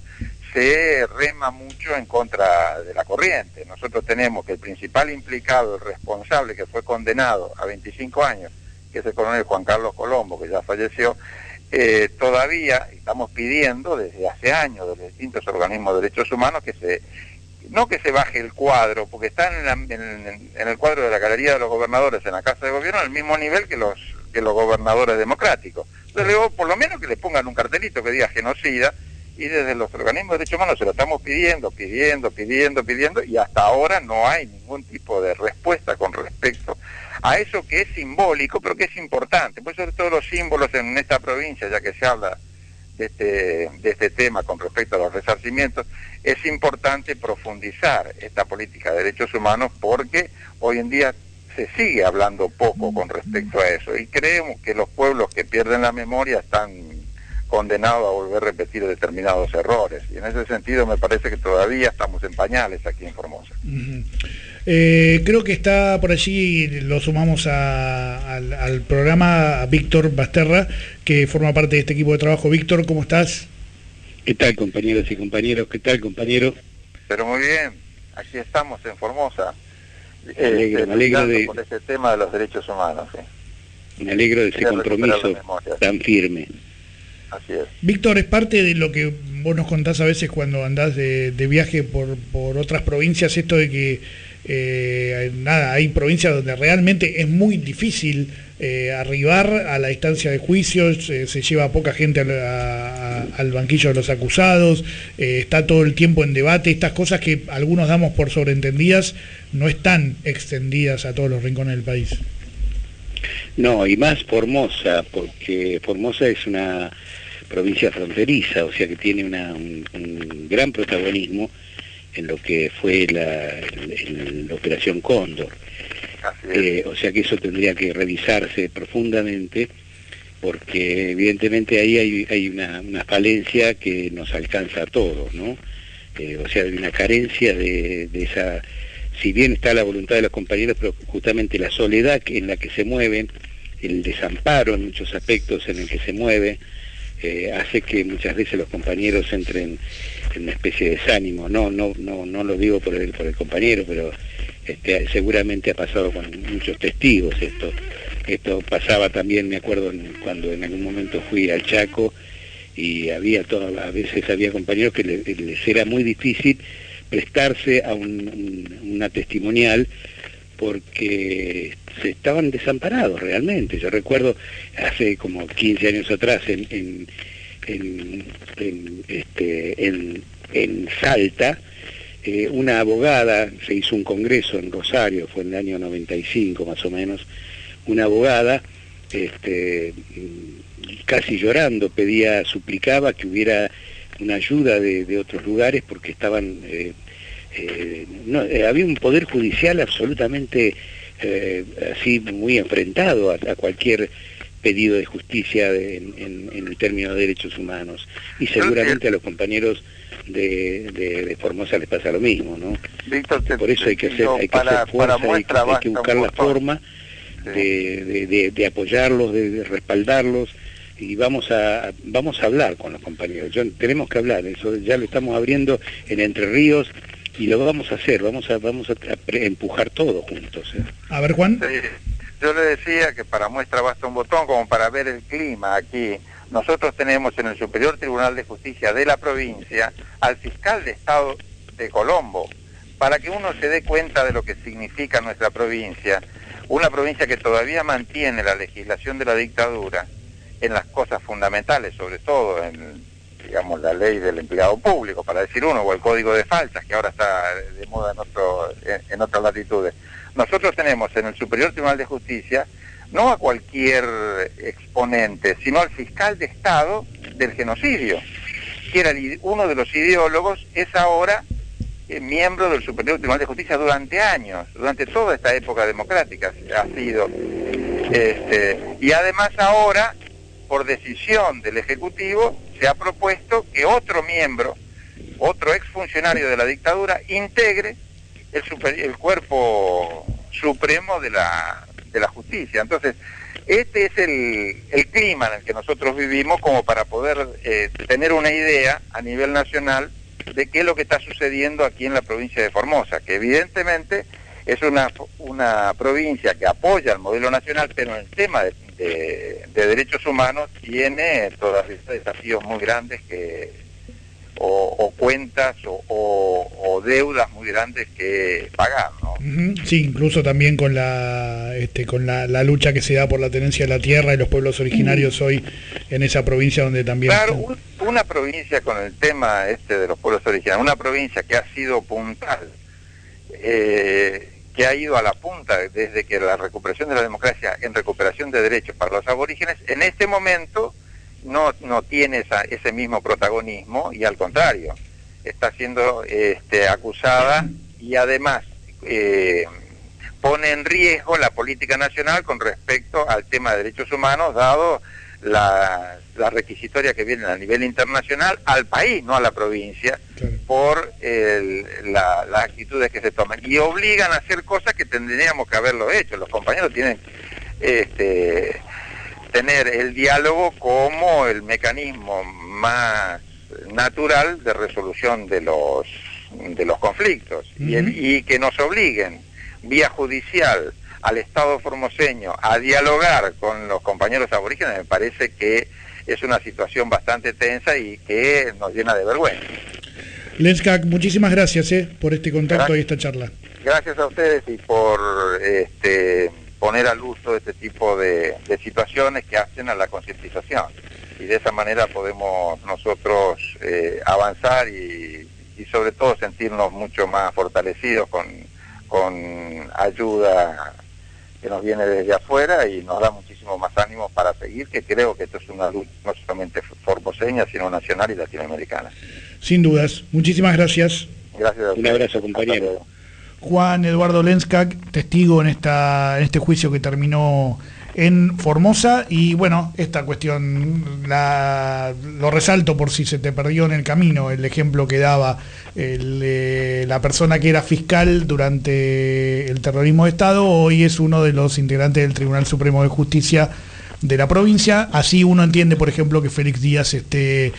se rema mucho en contra de la corriente. Nosotros tenemos que el principal implicado, el responsable, que fue condenado a veinticinco años, que es el coronel Juan Carlos Colombo, que ya falleció, eh, todavía estamos pidiendo desde hace años de los distintos organismos de derechos humanos que se, no que se baje el cuadro, porque están en, la, en, en el cuadro de la Galería de los Gobernadores en la Casa de Gobierno al mismo nivel que los que los gobernadores democráticos. Entonces luego, por lo menos que le pongan un cartelito que diga genocida, y desde los organismos de derechos humanos se lo estamos pidiendo, pidiendo, pidiendo, pidiendo, y hasta ahora no hay ningún tipo de respuesta con respecto a eso que es simbólico, pero que es importante. Pues sobre todo los símbolos en esta provincia, ya que se habla de este, de este tema con respecto a los resarcimientos, es importante profundizar esta política de derechos humanos porque hoy en día se sigue hablando poco con respecto a eso, y creemos que los pueblos que pierden la memoria están condenados a volver a repetir determinados errores, y en ese sentido me parece que todavía estamos en pañales aquí en Formosa. Uh-huh. eh, creo que está por allí, lo sumamos a, al, al programa, a Víctor Basterra, que forma parte de este equipo de trabajo. Víctor, ¿cómo estás? ¿Qué tal, compañeros y compañeros? ¿Qué tal, compañero? Pero muy bien, aquí estamos en Formosa. Me alegro, eh, me alegro de... por ese tema de los derechos humanos. ¿sí? Me alegro de ese compromiso tan firme. Así es. Víctor, es parte de lo que vos nos contás a veces cuando andás de, de viaje por, por otras provincias, esto de que eh, nada, hay provincias donde realmente es muy difícil eh, arribar a la instancia de juicios, eh, se lleva poca gente a, a, al banquillo de los acusados, eh, está todo el tiempo en debate, estas cosas que algunos damos por sobreentendidas no están extendidas a todos los rincones del país. No, y más Formosa, porque Formosa es una provincia fronteriza, o sea que tiene una, un, un gran protagonismo en lo que fue la, el, la Operación Cóndor. Eh, o sea que eso tendría que revisarse profundamente, porque evidentemente ahí hay, hay una, una falencia que nos alcanza a todos, ¿no? Eh, o sea, hay una carencia de, de esa... Si bien está la voluntad de los compañeros, pero justamente la soledad en la que se mueven, el desamparo en muchos aspectos en el que se mueve, eh, hace que muchas veces los compañeros entren en una especie de desánimo. No, no, no, no lo digo por el, por el compañero, pero este, seguramente ha pasado con muchos testigos esto. Esto pasaba también, me acuerdo, cuando en algún momento fui al Chaco y había todo, a veces había compañeros que les, les era muy difícil prestarse a un, un, una testimonial porque se estaban desamparados realmente. Yo recuerdo hace como quince años atrás en, en, en, en, este, en, en Salta, eh, una abogada, se hizo un congreso en Rosario, fue en el año noventa y cinco más o menos, una abogada este, casi llorando pedía, suplicaba que hubiera una ayuda de, de otros lugares porque estaban... Eh, Eh, no, eh, había un poder judicial absolutamente eh, así muy enfrentado a, a cualquier pedido de justicia de, en, en el término de derechos humanos, y seguramente a los compañeros de, de, de Formosa les pasa lo mismo, ¿no? Víctor, te, por eso hay que hacer, hay que para, hacer fuerza, hay que, hay que buscar la botón. forma de, de, de, de apoyarlos, de, de respaldarlos, y vamos a vamos a hablar con los compañeros. Yo, tenemos que hablar, eso ya lo estamos abriendo en Entre Ríos, y lo vamos a hacer, vamos a vamos a, a empujar todo juntos. ¿eh? A ver, Juan. Sí, yo le decía que para muestra basta un botón, como para ver el clima aquí. Nosotros tenemos en el Superior Tribunal de Justicia de la provincia al fiscal de Estado de Colombo, para que uno se dé cuenta de lo que significa nuestra provincia, una provincia que todavía mantiene la legislación de la dictadura en las cosas fundamentales, sobre todo en, digamos, la ley del empleado público, para decir uno, o el código de faltas, que ahora está de moda en, otro, en, en otras latitudes. Nosotros tenemos en el Superior Tribunal de Justicia no a cualquier exponente, sino al fiscal de Estado del genocidio, que era el, uno de los ideólogos, es ahora eh, miembro del Superior Tribunal de Justicia durante años, durante toda esta época democrática ha sido. Este, y además ahora, por decisión del Ejecutivo, se ha propuesto que otro miembro, otro exfuncionario de la dictadura, integre el, super, el cuerpo supremo de la, de la justicia. Entonces, este es el, el clima en el que nosotros vivimos, como para poder eh, tener una idea a nivel nacional de qué es lo que está sucediendo aquí en la provincia de Formosa, que evidentemente es una, una provincia que apoya el modelo nacional, pero en el tema de De, de derechos humanos tiene todavía desafíos muy grandes que o, o cuentas o, o, o deudas muy grandes que pagar, ¿no? Uh-huh. Sí, incluso también con la este, con la, la lucha que se da por la tenencia de la tierra y los pueblos originarios uh-huh. hoy en esa provincia donde también... Claro, un, una provincia con el tema este de los pueblos originarios, una provincia que ha sido puntal, eh, que ha ido a la punta desde que la recuperación de la democracia en recuperación de derechos para los aborígenes, en este momento no, no tiene esa, ese mismo protagonismo, y al contrario, está siendo este, acusada y además eh, pone en riesgo la política nacional con respecto al tema de derechos humanos, dado la, la requisitoria que viene a nivel internacional al país, no a la provincia, claro. por el, la, las actitudes que se toman, y obligan a hacer cosas que tendríamos que haberlo hecho. Los compañeros tienen este, tener el diálogo como el mecanismo más natural de resolución de los de los conflictos, uh-huh. y, el, y que nos obliguen vía judicial al Estado formoseño a dialogar con los compañeros aborígenes, me parece que es una situación bastante tensa y que nos llena de vergüenza. Lenskak, muchísimas gracias eh, por este contacto gracias. y esta charla. Gracias a ustedes y por este, poner al uso este tipo de, de situaciones que hacen a la concientización. Y de esa manera podemos nosotros eh, avanzar y, y sobre todo sentirnos mucho más fortalecidos con, con ayuda que nos viene desde afuera, y nos da muchísimo más ánimo para seguir, que creo que esto es una lucha no solamente formoseña, sino nacional y latinoamericana. Sin dudas. Muchísimas gracias. Gracias a Un abrazo, compañero. Juan Eduardo Lenskak, testigo en esta en este juicio que terminó en Formosa, y bueno, esta cuestión la, lo resalto por si se te perdió en el camino, el ejemplo que daba el, eh, la persona que era fiscal durante el terrorismo de Estado, hoy es uno de los integrantes del Tribunal Supremo de Justicia de la provincia. Así uno entiende, por ejemplo, que Félix Díaz esté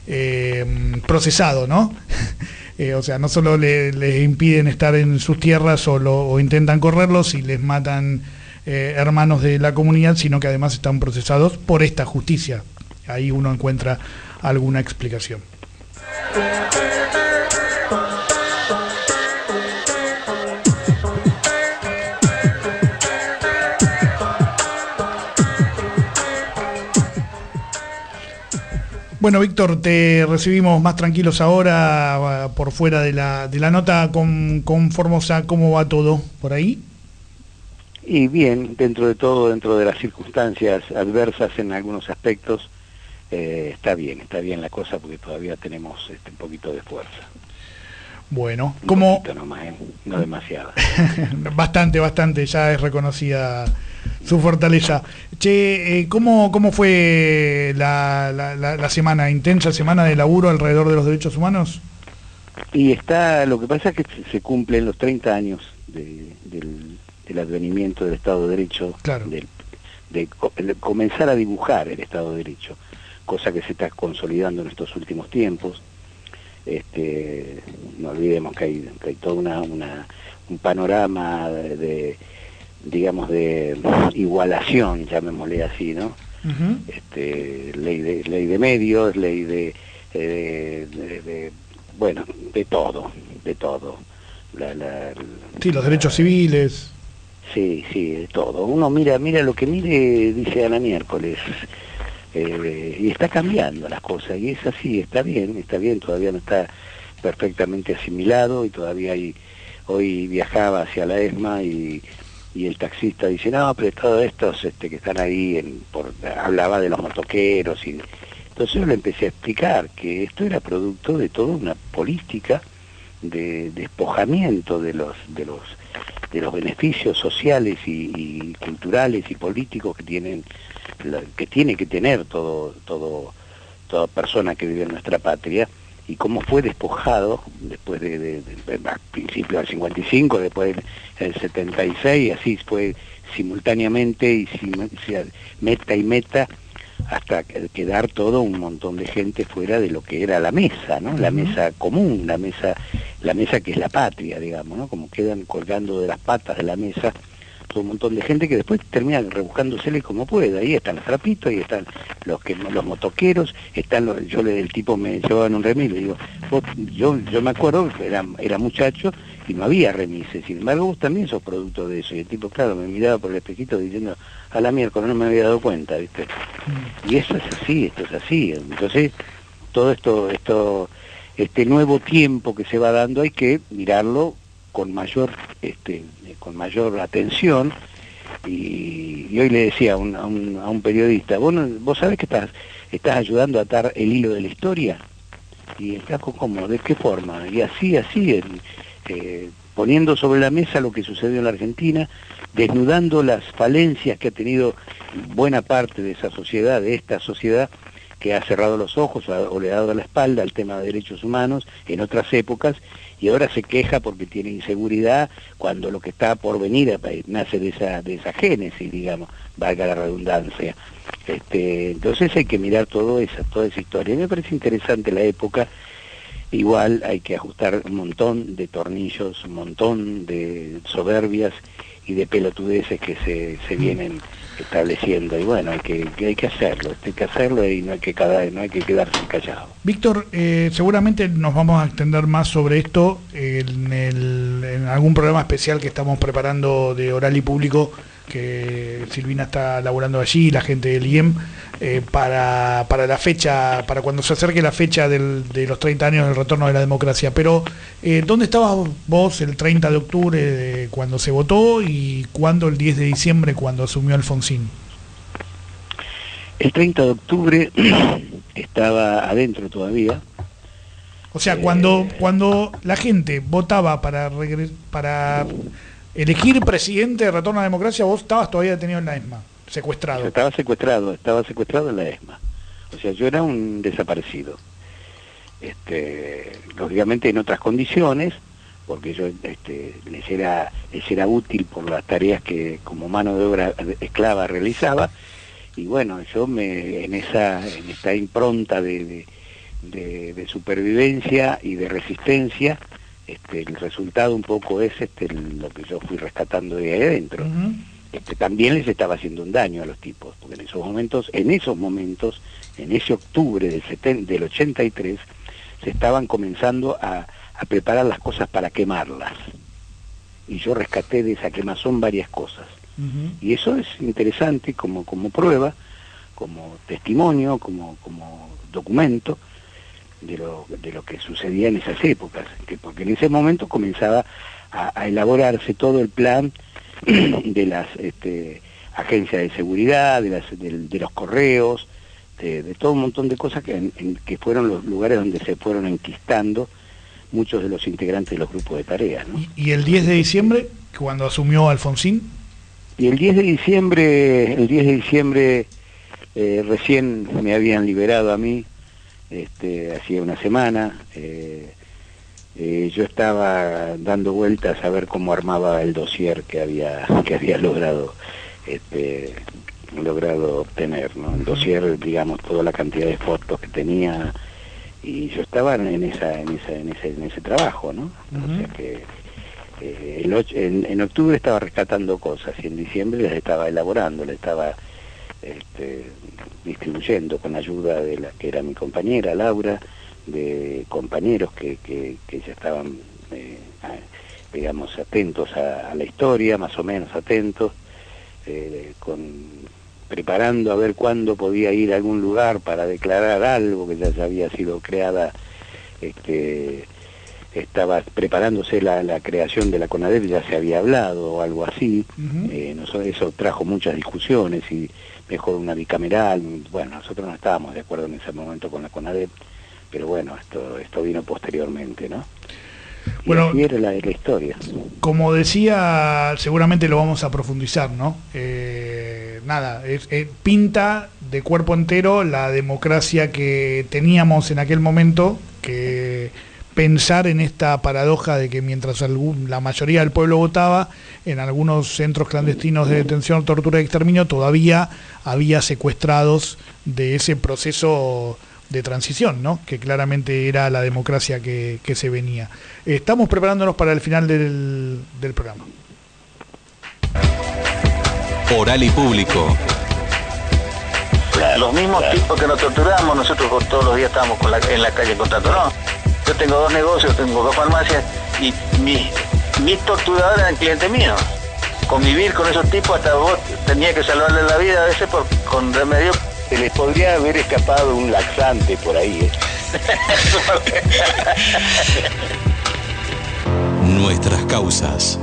eh, procesado, ¿no? Eh, o sea, no solo le, les impiden estar en sus tierras o, lo, o intentan correrlos y les matan eh, hermanos de la comunidad, sino que además están procesados por esta justicia. Ahí uno encuentra alguna explicación. Bueno, Víctor, te recibimos más tranquilos ahora, por fuera de la, de la nota con, con Formosa. ¿Cómo va todo por ahí? Y bien, dentro de todo, dentro de las circunstancias adversas en algunos aspectos, eh, está bien, está bien la cosa porque todavía tenemos este, un poquito de fuerza. Bueno, un ¿cómo? Poquito nomás, ¿eh? No demasiado. Bastante, bastante, ya es reconocida su fortaleza. Che, eh, ¿cómo, ¿cómo fue la, la, la, la semana, intensa semana de laburo alrededor de los derechos humanos? Y está, lo que pasa es que se cumplen los treinta años de, del, del advenimiento del Estado de Derecho, claro. del, de, de comenzar a dibujar el Estado de Derecho, cosa que se está consolidando en estos últimos tiempos. Este, no olvidemos que hay, que hay todo una, una, un panorama de, de, digamos, de igualación, llamémosle así, ¿no? Uh-huh. Este, ley de, ley de medios, ley de, de, de, de bueno, de todo, de todo. La, la, sí, los la, derechos civiles. Sí, sí, de todo. Uno mira, mira lo que mire, dice Ana Miércoles. Eh, y está cambiando las cosas, y es así, está bien, está bien, todavía no está perfectamente asimilado, y todavía hay, hoy viajaba hacia la ESMA y, y el taxista dice, no, pero todos estos este, que están ahí, en, por, hablaba de los motoqueros, y entonces yo le empecé a explicar que esto era producto de toda una política de despojamiento de los, de los, de los beneficios sociales y, y culturales y políticos que tienen que tiene que tener todo, todo, toda persona que vive en nuestra patria, y cómo fue despojado después de, de, de, de a principios del cincuenta y cinco, después del setenta y seis, así fue simultáneamente y sim, meta y meta, hasta quedar todo un montón de gente fuera de lo que era la mesa, ¿no? La mesa común, la mesa, la mesa que es la patria, digamos, ¿no? Como quedan colgando de las patas de la mesa un montón de gente que después termina rebuscándosele como pueda. Ahí están los trapitos, ahí están los que los motoqueros, están los, yo le, el tipo me llevaba en un remis, le digo, vos, yo, yo me acuerdo que era, era muchacho y no había remises, sin embargo vos también sos producto de eso, y el tipo claro me miraba por el espejito diciendo, a la miércoles no me había dado cuenta, ¿viste? Mm. Y eso es así, esto es así, entonces todo esto, esto, este nuevo tiempo que se va dando hay que mirarlo con mayor este con mayor atención, y, y hoy le decía a un, a un, a un periodista, ¿vos, no, vos sabés que estás, estás ayudando a atar el hilo de la historia, y el flaco, ¿cómo? ¿De qué forma? Y así, así, eh, poniendo sobre la mesa lo que sucedió en la Argentina, desnudando las falencias que ha tenido buena parte de esa sociedad, de esta sociedad, que ha cerrado los ojos o le ha dado la espalda al tema de derechos humanos en otras épocas, y ahora se queja porque tiene inseguridad, cuando lo que está por venir nace de esa, de esa génesis, digamos, valga la redundancia. Este, entonces hay que mirar todo esa, toda esa historia. Y me parece interesante la época. Igual hay que ajustar un montón de tornillos, un montón de soberbias y de pelotudeces que se, se vienen estableciendo, y bueno, hay que, hay que hacerlo, hay que hacerlo y no hay que, cada, no hay que quedarse callado. Víctor, eh, seguramente nos vamos a extender más sobre esto en, el, en algún programa especial que estamos preparando de Oral y Público, que Silvina está laburando allí, la gente del I E M, eh, para, para la fecha, para cuando se acerque la fecha del, de los treinta años del retorno de la democracia. Pero, eh, ¿dónde estabas vos el treinta de octubre de cuando se votó, y cuándo el diez de diciembre cuando asumió Alfonsín? El treinta de octubre estaba adentro todavía. O sea, cuando, eh... cuando la gente votaba para, para elegir presidente de retorno a la democracia, vos estabas todavía detenido en la ESMA, secuestrado. Yo estaba secuestrado, estaba secuestrado en la ESMA. O sea, yo era un desaparecido. Este, lógicamente en otras condiciones, porque yo este, les, era, les era útil por las tareas que como mano de obra esclava realizaba, y bueno, yo me en esa en esta impronta de, de, de, de supervivencia y de resistencia, este, el resultado un poco es este, lo que yo fui rescatando de ahí adentro. Uh-huh. este, también les estaba haciendo un daño a los tipos, porque en esos momentos, en esos momentos, en ese octubre del, setenta, del ochenta y tres, se estaban comenzando a, a preparar las cosas para quemarlas. Y yo rescaté de esa quemazón varias cosas. Uh-huh. Y eso es interesante como, como prueba, como testimonio, como, como documento de lo, de lo que sucedía en esas épocas, que porque en ese momento comenzaba a, a elaborarse todo el plan de las este, agencias de seguridad, de, las, de, de los correos, de, de todo un montón de cosas que, en, en, que fueron los lugares donde se fueron enquistando muchos de los integrantes de los grupos de tareas, ¿no? ¿Y, y el diez de diciembre, cuando asumió Alfonsín? Y el diez de diciembre, el diez de diciembre eh, recién me habían liberado a mí, este, hacía una semana, eh, eh, yo estaba dando vueltas a ver cómo armaba el dossier que había, que había logrado, este, logrado obtener, ¿no? El dossier, digamos, toda la cantidad de fotos que tenía, y yo estaba en esa, en esa, en ese, en ese trabajo, ¿no? Uh-huh. O sea que eh, el ocho, en, en octubre estaba rescatando cosas y en diciembre las estaba elaborando, las estaba este, distribuyendo con ayuda de la que era mi compañera Laura, de compañeros que, que, que ya estaban, eh, digamos, atentos a, a la historia, más o menos atentos, eh, con preparando a ver cuándo podía ir a algún lugar para declarar algo que ya, ya había sido creada, este, estaba preparándose la, la creación de la CONADEP, ya se había hablado o algo así. Uh-huh. eh, nosotros, eso trajo muchas discusiones y mejor una bicameral, bueno, nosotros no estábamos de acuerdo en ese momento con la CONADEP, pero bueno, esto, esto vino posteriormente, ¿no? Y bueno, así era la, la historia. Como decía, seguramente lo vamos a profundizar, ¿no? Eh, nada, es, es, pinta de cuerpo entero la democracia que teníamos en aquel momento, que pensar en esta paradoja de que mientras algún, la mayoría del pueblo votaba, en algunos centros clandestinos de detención, tortura y exterminio todavía había secuestrados de ese proceso de transición, ¿no? Que claramente era la democracia que, que se venía. Estamos preparándonos para el final del, del programa. Oral y Público. Los mismos claro. tipos que nos torturamos, nosotros todos los días estábamos con la, en la calle contando, no. Yo tengo dos negocios, tengo dos farmacias y mis, mis torturadores eran clientes míos. Convivir con esos tipos, hasta vos tenías que salvarle la vida a veces por, con remedio. Se les podría haber escapado un laxante por ahí, ¿eh? Nuestras causas.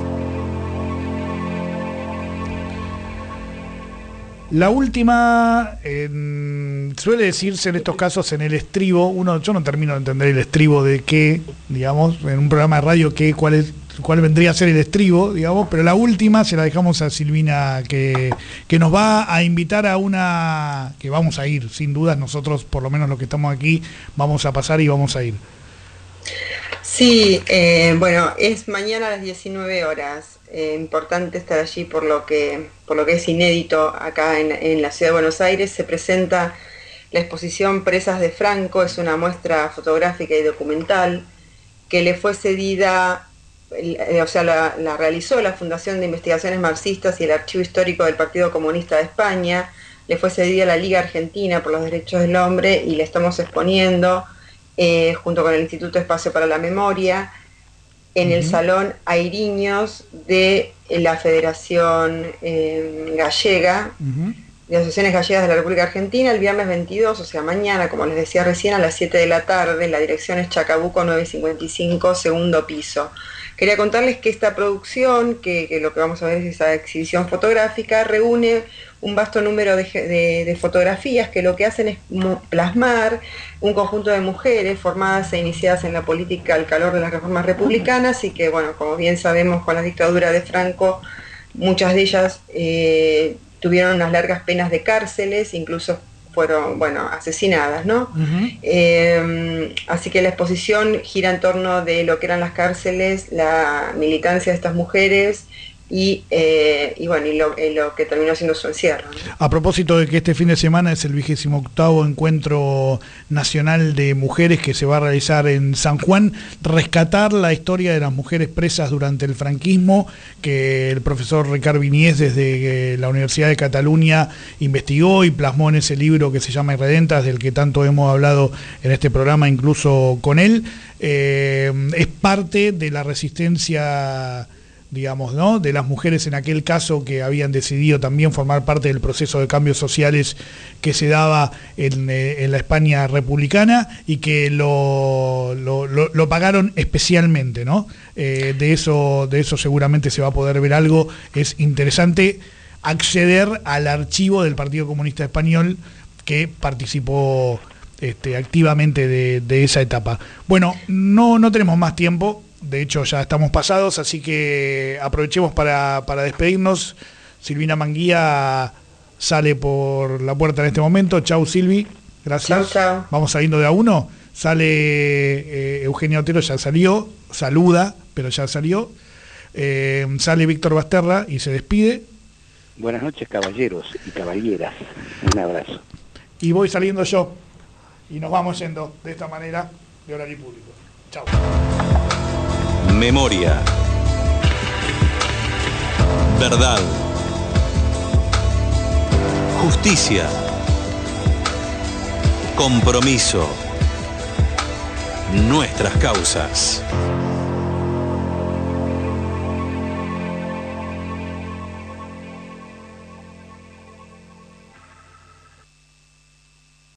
La última, eh, suele decirse en estos casos en el estribo, uno, yo no termino de entender el estribo de qué, digamos, en un programa de radio, qué, cuál es, cuál vendría a ser el estribo, digamos, pero la última se la dejamos a Silvina, que, que nos va a invitar a una, que vamos a ir, sin dudas, nosotros, por lo menos los que estamos aquí, vamos a pasar y vamos a ir. Sí, eh, bueno, es mañana a las diecinueve horas. Eh, importante estar allí por lo que por lo que es inédito acá en, en la ciudad de Buenos Aires. Se presenta la exposición Presas de Franco, es una muestra fotográfica y documental que le fue cedida, eh, o sea, la, la realizó la Fundación de Investigaciones Marxistas y el Archivo Histórico del Partido Comunista de España, le fue cedida a la Liga Argentina por los Derechos del Hombre y la estamos exponiendo eh, junto con el Instituto Espacio para la Memoria, en el uh-huh. Salón Airiños de la Federación eh, Gallega, uh-huh. de Asociaciones Gallegas de la República Argentina, el viernes veintidós, o sea, mañana, como les decía recién, a las siete de la tarde. La dirección es Chacabuco nueve cincuenta y cinco, segundo piso. Quería contarles que esta producción, que, que lo que vamos a ver es esa exhibición fotográfica, reúne un vasto número de, de, de fotografías que lo que hacen es plasmar un conjunto de mujeres formadas e iniciadas en la política al calor de las reformas republicanas y que, bueno, como bien sabemos, con la dictadura de Franco, muchas de ellas eh, tuvieron unas largas penas de cárceles, incluso fueron, bueno, asesinadas, ¿no? Uh-huh. Eh, así que la exposición gira en torno de lo que eran las cárceles, la militancia de estas mujeres y, eh, y bueno, y lo, y lo que terminó siendo su encierro, ¿no? A propósito de que este fin de semana es el vigésimo octavo Encuentro Nacional de Mujeres que se va a realizar en San Juan, rescatar la historia de las mujeres presas durante el franquismo, que el profesor Ricard Viniés desde la Universidad de Cataluña investigó y plasmó en ese libro que se llama Irredentas, del que tanto hemos hablado en este programa, incluso con él. Eh, es parte de la resistencia, digamos, ¿no?, de las mujeres en aquel caso, que habían decidido también formar parte del proceso de cambios sociales que se daba en, en la España republicana, y que lo, lo, lo, lo pagaron especialmente, ¿no? Eh, de eso, de eso seguramente se va a poder ver algo. Es interesante acceder al archivo del Partido Comunista Español, que participó este, activamente de, de esa etapa. Bueno, no, no tenemos más tiempo. De hecho, ya estamos pasados, así que aprovechemos para, para despedirnos. Silvina Manguía sale por la puerta en este momento. Chau, Silvi. Gracias. Chau, chau. Vamos saliendo de a uno. Sale eh, Eugenia Otero, ya salió. Saluda, pero ya salió. Eh, sale Víctor Basterra y se despide. Buenas noches, caballeros y caballeras. Un abrazo. Y voy saliendo yo. Y nos vamos yendo de esta manera de Horario Público. Chau. Memoria. Verdad. Justicia. Compromiso. Nuestras causas.